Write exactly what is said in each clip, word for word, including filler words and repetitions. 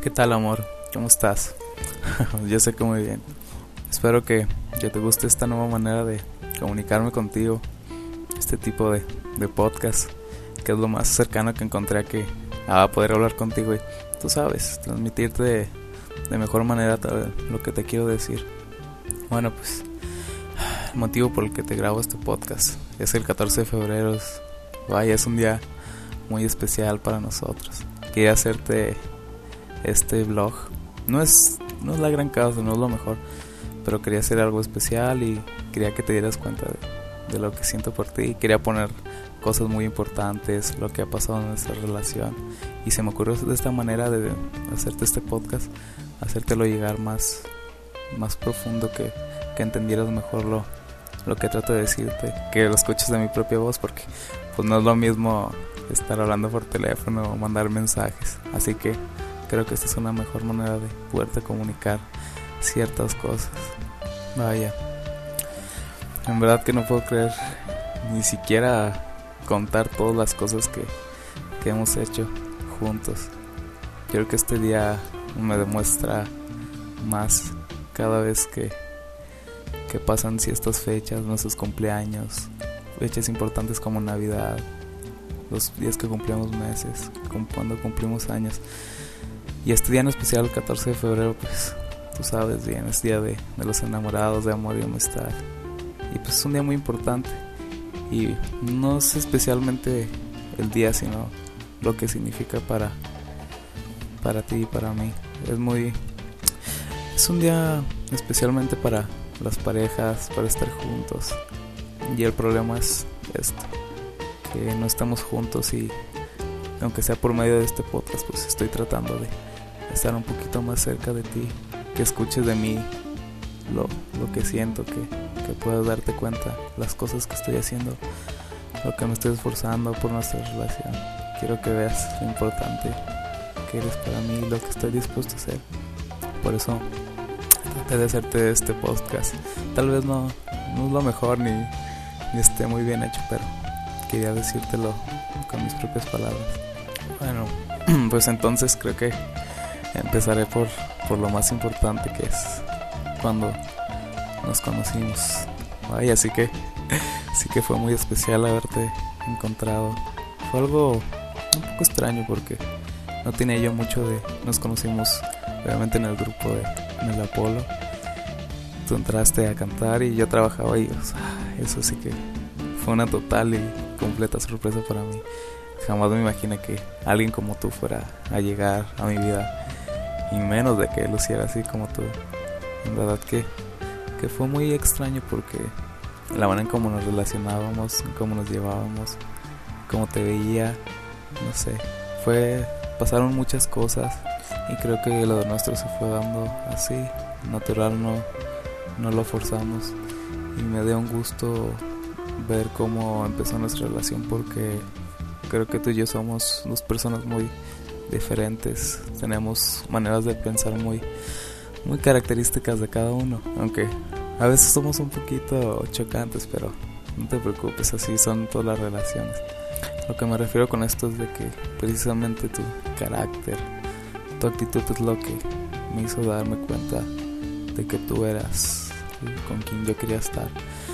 ¿Qué tal, amor? ¿Cómo estás? Yo sé que muy bien. Espero que, que te guste esta nueva manera de comunicarme contigo. Este tipo de, de podcast, que es lo más cercano que encontré a que a poder hablar contigo y, tú sabes, transmitirte de, de mejor manera tal, lo que te quiero decir. Bueno, pues el motivo por el que te grabo este podcast es el catorce de febrero. Es, vaya, es un día muy especial para nosotros. Quería hacerte este vlog. No es, no es la gran causa, no es lo mejor, pero quería hacer algo especial y quería que te dieras cuenta de, de lo que siento por ti. Quería poner cosas muy importantes, lo que ha pasado en nuestra relación, y se me ocurrió de esta manera de hacerte este podcast, hacértelo llegar más, más profundo, que, que entendieras mejor lo, lo que trato de decirte, que lo escuches de mi propia voz, porque pues no es lo mismo estar hablando por teléfono o mandar mensajes. Así que creo que esta es una mejor manera de poderte comunicar ciertas cosas. Vaya, en verdad que no puedo creer ni siquiera contar todas las cosas que, que hemos hecho juntos. Creo que este día me demuestra más cada vez que, que pasan ciertas fechas, nuestros cumpleaños, fechas importantes como Navidad, los días que cumplimos meses, como cuando cumplimos años. Y este día en especial, el catorce de febrero, pues tú sabes bien, es día de, de los enamorados, de amor y amistad. Y pues es un día muy importante. Y no es especialmente el día, sino lo que significa para, para ti y para mí. Es muy... Es un día especialmente para las parejas, para estar juntos. Y el problema es esto, que no estamos juntos, y aunque sea por medio de este podcast, pues estoy tratando de estar un poquito más cerca de ti, que escuches de mí lo, lo que siento, que, que puedas darte cuenta las cosas que estoy haciendo, lo que me estoy esforzando por nuestra relación. Quiero que veas lo importante que eres para mí y lo que estoy dispuesto a hacer. Por eso traté de hacerte este podcast. Tal vez no, no es lo mejor ni, ni esté muy bien hecho, pero quería decírtelo con mis propias palabras. Bueno, pues entonces creo que empezaré por, por lo más importante, que es cuando nos conocimos. Ay, así que sí que fue muy especial haberte encontrado. Fue algo un poco extraño porque no tenía yo mucho de... Nos conocimos obviamente en el grupo de, en el Apolo. Tú entraste a cantar y yo trabajaba ahí. O sea, eso sí que fue una total y completa sorpresa para mí. Jamás me imaginé que alguien como tú fuera a llegar a mi vida, y menos de que luciera así como tú. En verdad que, que fue muy extraño, porque la manera en cómo nos relacionábamos, en cómo nos llevábamos, cómo te veía, no sé, fue, pasaron muchas cosas, y creo que lo de nuestro se fue dando así, natural, no, no lo forzamos, y me dio un gusto ver cómo empezó nuestra relación, porque creo que tú y yo somos dos personas muy diferentes, tenemos maneras de pensar muy, muy características de cada uno, aunque a veces somos un poquito chocantes, pero no te preocupes, así son todas las relaciones. Lo que me refiero con esto es de que precisamente tu carácter, tu actitud es lo que me hizo darme cuenta de que tú eras con quien yo quería estar.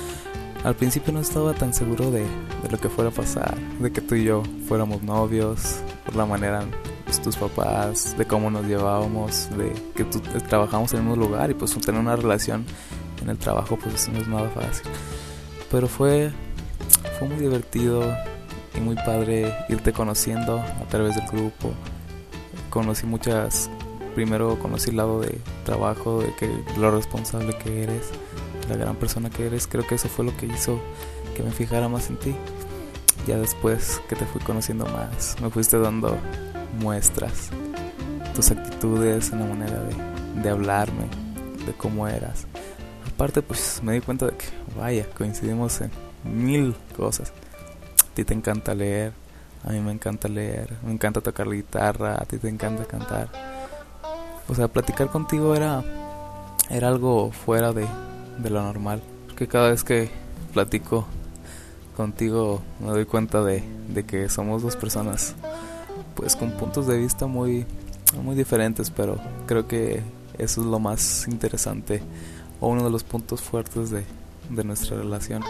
Al principio no estaba tan seguro de, de lo que fuera a pasar, de que tú y yo fuéramos novios, por la manera, pues, tus papás, de cómo nos llevábamos, de que tú, eh, trabajamos en el mismo lugar, y pues tener una relación en el trabajo pues no es nada fácil. Pero fue, fue muy divertido y muy padre irte conociendo a través del grupo. Conocí muchas, primero conocí el lado de trabajo, de que lo responsable que eres, la gran persona que eres. Creo que eso fue lo que hizo que me fijara más en ti. Ya después que te fui conociendo más, me fuiste dando muestras, tus actitudes, en la manera de, de hablarme, de cómo eras. Aparte, pues me di cuenta de que, vaya, coincidimos en mil cosas. A ti te encanta leer, a mí me encanta leer, me encanta tocar la guitarra, a ti te encanta cantar. O sea, platicar contigo era, era algo fuera de, de lo normal. Porque cada vez que platico contigo me doy cuenta de, de que somos dos personas pues con puntos de vista muy, muy diferentes, pero creo que eso es lo más interesante o uno de los puntos fuertes de, de nuestra relación.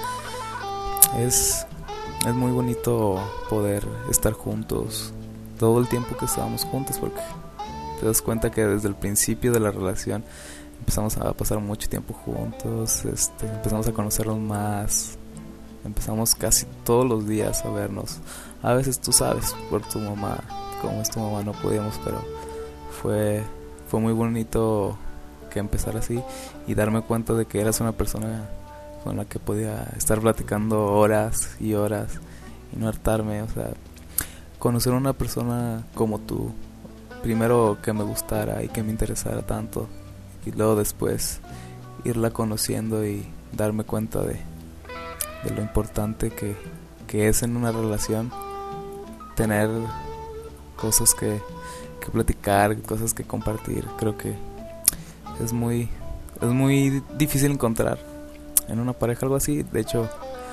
Es, es muy bonito poder estar juntos todo el tiempo que estábamos juntos, porque te das cuenta que desde el principio de la relación empezamos a pasar mucho tiempo juntos, este, empezamos a conocernos más, empezamos casi todos los días a vernos. A veces tú sabes por tu mamá, como es tu mamá, no podíamos, pero fue, fue muy bonito que empezar así y darme cuenta de que eras una persona con la que podía estar platicando horas y horas y no hartarme. O sea, conocer a una persona como tú, primero que me gustara y que me interesara tanto, y luego después irla conociendo y darme cuenta de, de lo importante que, que es en una relación tener cosas que, que platicar, cosas que compartir. Creo que es muy, es muy difícil encontrar en una pareja algo así. De hecho,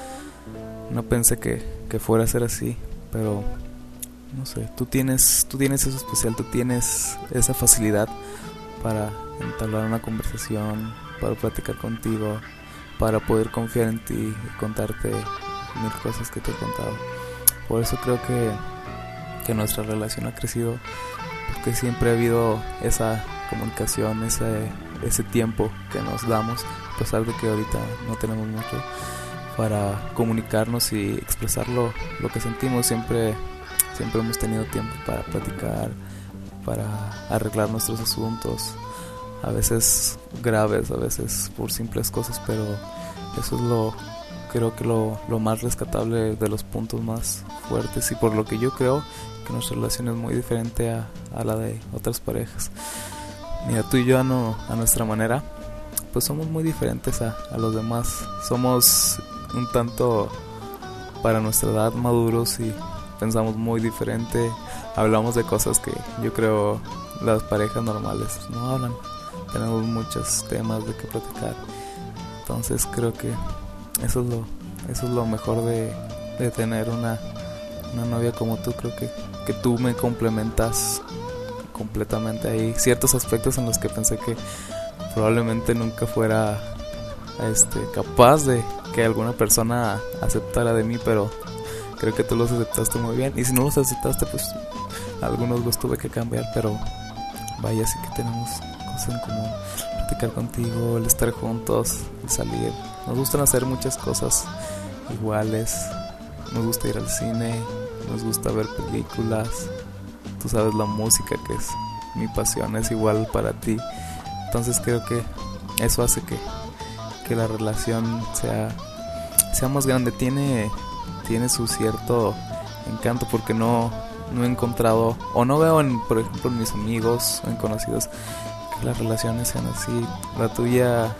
no pensé que, que fuera a ser así, pero no sé, tú tienes, tú tienes eso especial, tú tienes esa facilidad para entablar una conversación, para platicar contigo, para poder confiar en ti y contarte mil cosas que te he contado. Por eso creo que, que nuestra relación ha crecido, porque siempre ha habido esa comunicación, ese, ese tiempo que nos damos, a pesar de que ahorita no tenemos mucho, para comunicarnos y expresar lo, lo que sentimos. Siempre, siempre hemos tenido tiempo para platicar, para arreglar nuestros asuntos, a veces graves, a veces por simples cosas, pero eso es lo, creo que lo, lo más rescatable, de los puntos más fuertes, y por lo que yo creo que nuestra relación es muy diferente a, a la de otras parejas. Mira, tú y yo a, no, a nuestra manera, pues somos muy diferentes a, a los demás. Somos un tanto, para nuestra edad, maduros y pensamos muy diferente. Hablamos de cosas que yo creo las parejas normales no hablan. Tenemos muchos temas de que platicar. Entonces creo que eso es lo, eso es lo mejor de, de tener una, una novia como tú. Creo que, que tú me complementas completamente. Hay ciertos aspectos en los que pensé que probablemente nunca fuera este, capaz de que alguna persona aceptara de mí, pero creo que tú los aceptaste muy bien. Y si no los aceptaste, pues algunos los tuve que cambiar, pero vaya, sí que tenemos cosas en común. Platicar contigo, el estar juntos, el salir. Nos gustan hacer muchas cosas iguales. Nos gusta ir al cine, nos gusta ver películas. Tú sabes, la música, que es mi pasión, es igual para ti. Entonces creo que eso hace que, que la relación sea, sea más grande. Tiene, tiene su cierto encanto, porque no, no he encontrado, o no veo en, por ejemplo, en mis amigos o en conocidos, que las relaciones sean así. La tuya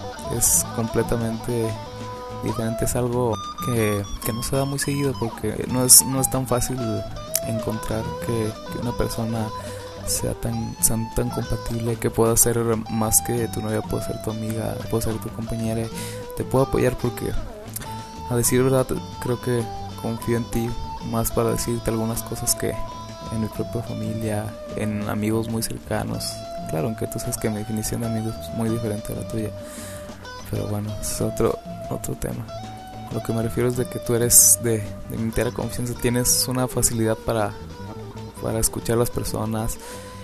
es completamente diferente, es algo que, que no se da muy seguido, porque no es, no es tan fácil encontrar que, que una persona sea tan, tan, tan compatible, que pueda ser más que tu novia, puede ser tu amiga, puede ser tu compañera, te puedo apoyar, porque a decir verdad creo que confío en ti más para decirte algunas cosas que en mi propia familia, en amigos muy cercanos. Claro, aunque tú sabes que mi definición de amigos es muy diferente a la tuya, pero bueno, es otro, otro tema. Lo que me refiero es de que tú eres de, de mi entera confianza, tienes una facilidad para, para escuchar a las personas,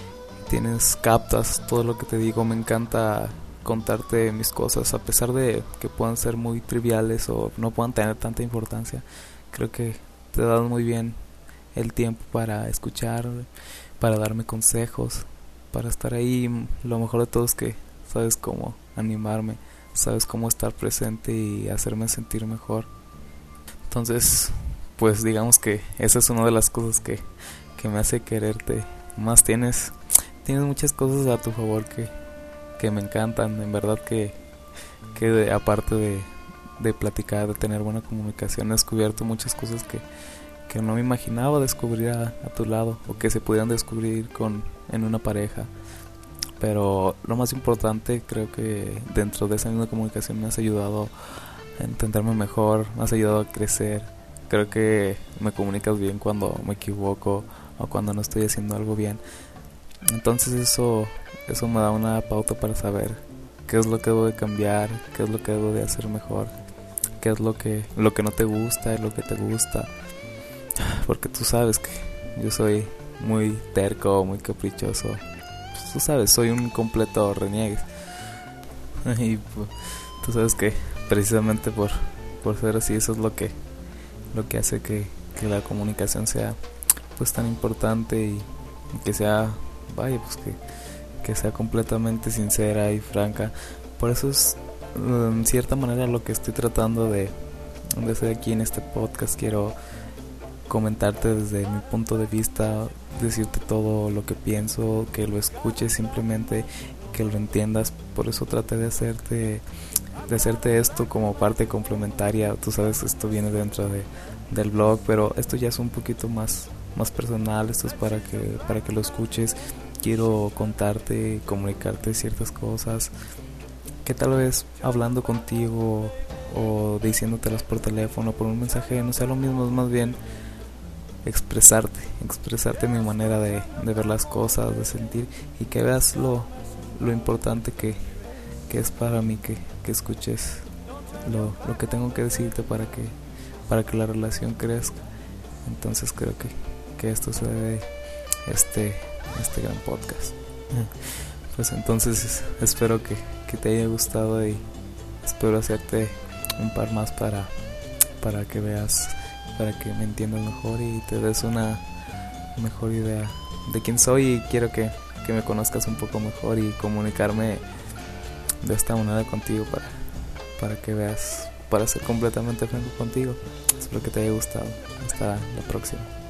tienes, captas todo lo que te digo. Me encanta contarte mis cosas, a pesar de que puedan ser muy triviales o no puedan tener tanta importancia. Creo que te das muy bien el tiempo para escuchar, para darme consejos, para estar ahí. Lo mejor de todo es que sabes cómo animarme, sabes cómo estar presente y hacerme sentir mejor. Entonces, pues digamos que esa es una de las cosas que, que me hace quererte más. Tienes, tienes muchas cosas a tu favor que, que me encantan. En verdad que, que de, aparte de, de platicar, de tener buena comunicación, he descubierto muchas cosas que, que no me imaginaba descubrir a, a tu lado, o que se pudieran descubrir con, en una pareja. Pero lo más importante, creo que dentro de esa misma comunicación me has ayudado a entenderme mejor, me has ayudado a crecer. Creo que me comunicas bien cuando me equivoco o cuando no estoy haciendo algo bien. Entonces eso, eso me da una pauta para saber qué es lo que debo de cambiar, qué es lo que debo de hacer mejor, qué es lo que, lo que no te gusta y lo que te gusta. Porque tú sabes que yo soy muy terco, muy caprichoso. Pues tú sabes, soy un completo reniegue. Y pues, tú sabes que precisamente por, por ser así, eso es lo que, lo que hace que, que la comunicación sea pues tan importante y, y que sea, vaya, pues que, que sea completamente sincera y franca. Por eso es en cierta manera lo que estoy tratando de, de hacer aquí en este podcast. Quiero comentarte desde mi punto de vista, decirte todo lo que pienso, que lo escuches simplemente, que lo entiendas. Por eso traté de hacerte de hacerte esto como parte complementaria. Tú sabes, esto viene dentro de del blog, pero esto ya es un poquito más más personal. Esto es para que para que lo escuches. Quiero contarte, comunicarte ciertas cosas que tal vez hablando contigo o diciéndotelas por teléfono, por un mensaje, no sea lo mismo. Es más bien expresarte, expresarte mi manera de, de ver las cosas, de sentir, y que veas lo, lo importante que, que es para mí que, que escuches lo, lo que tengo que decirte para que, para que la relación crezca. Entonces creo que, que esto se debe este, este gran podcast. Pues entonces espero que, que te haya gustado y espero hacerte un par más para, para que veas, para que me entiendas mejor y te des una mejor idea de quién soy, y quiero que, que me conozcas un poco mejor y comunicarme de esta manera contigo para, para que veas, para ser completamente franco contigo. Espero que te haya gustado. Hasta la próxima.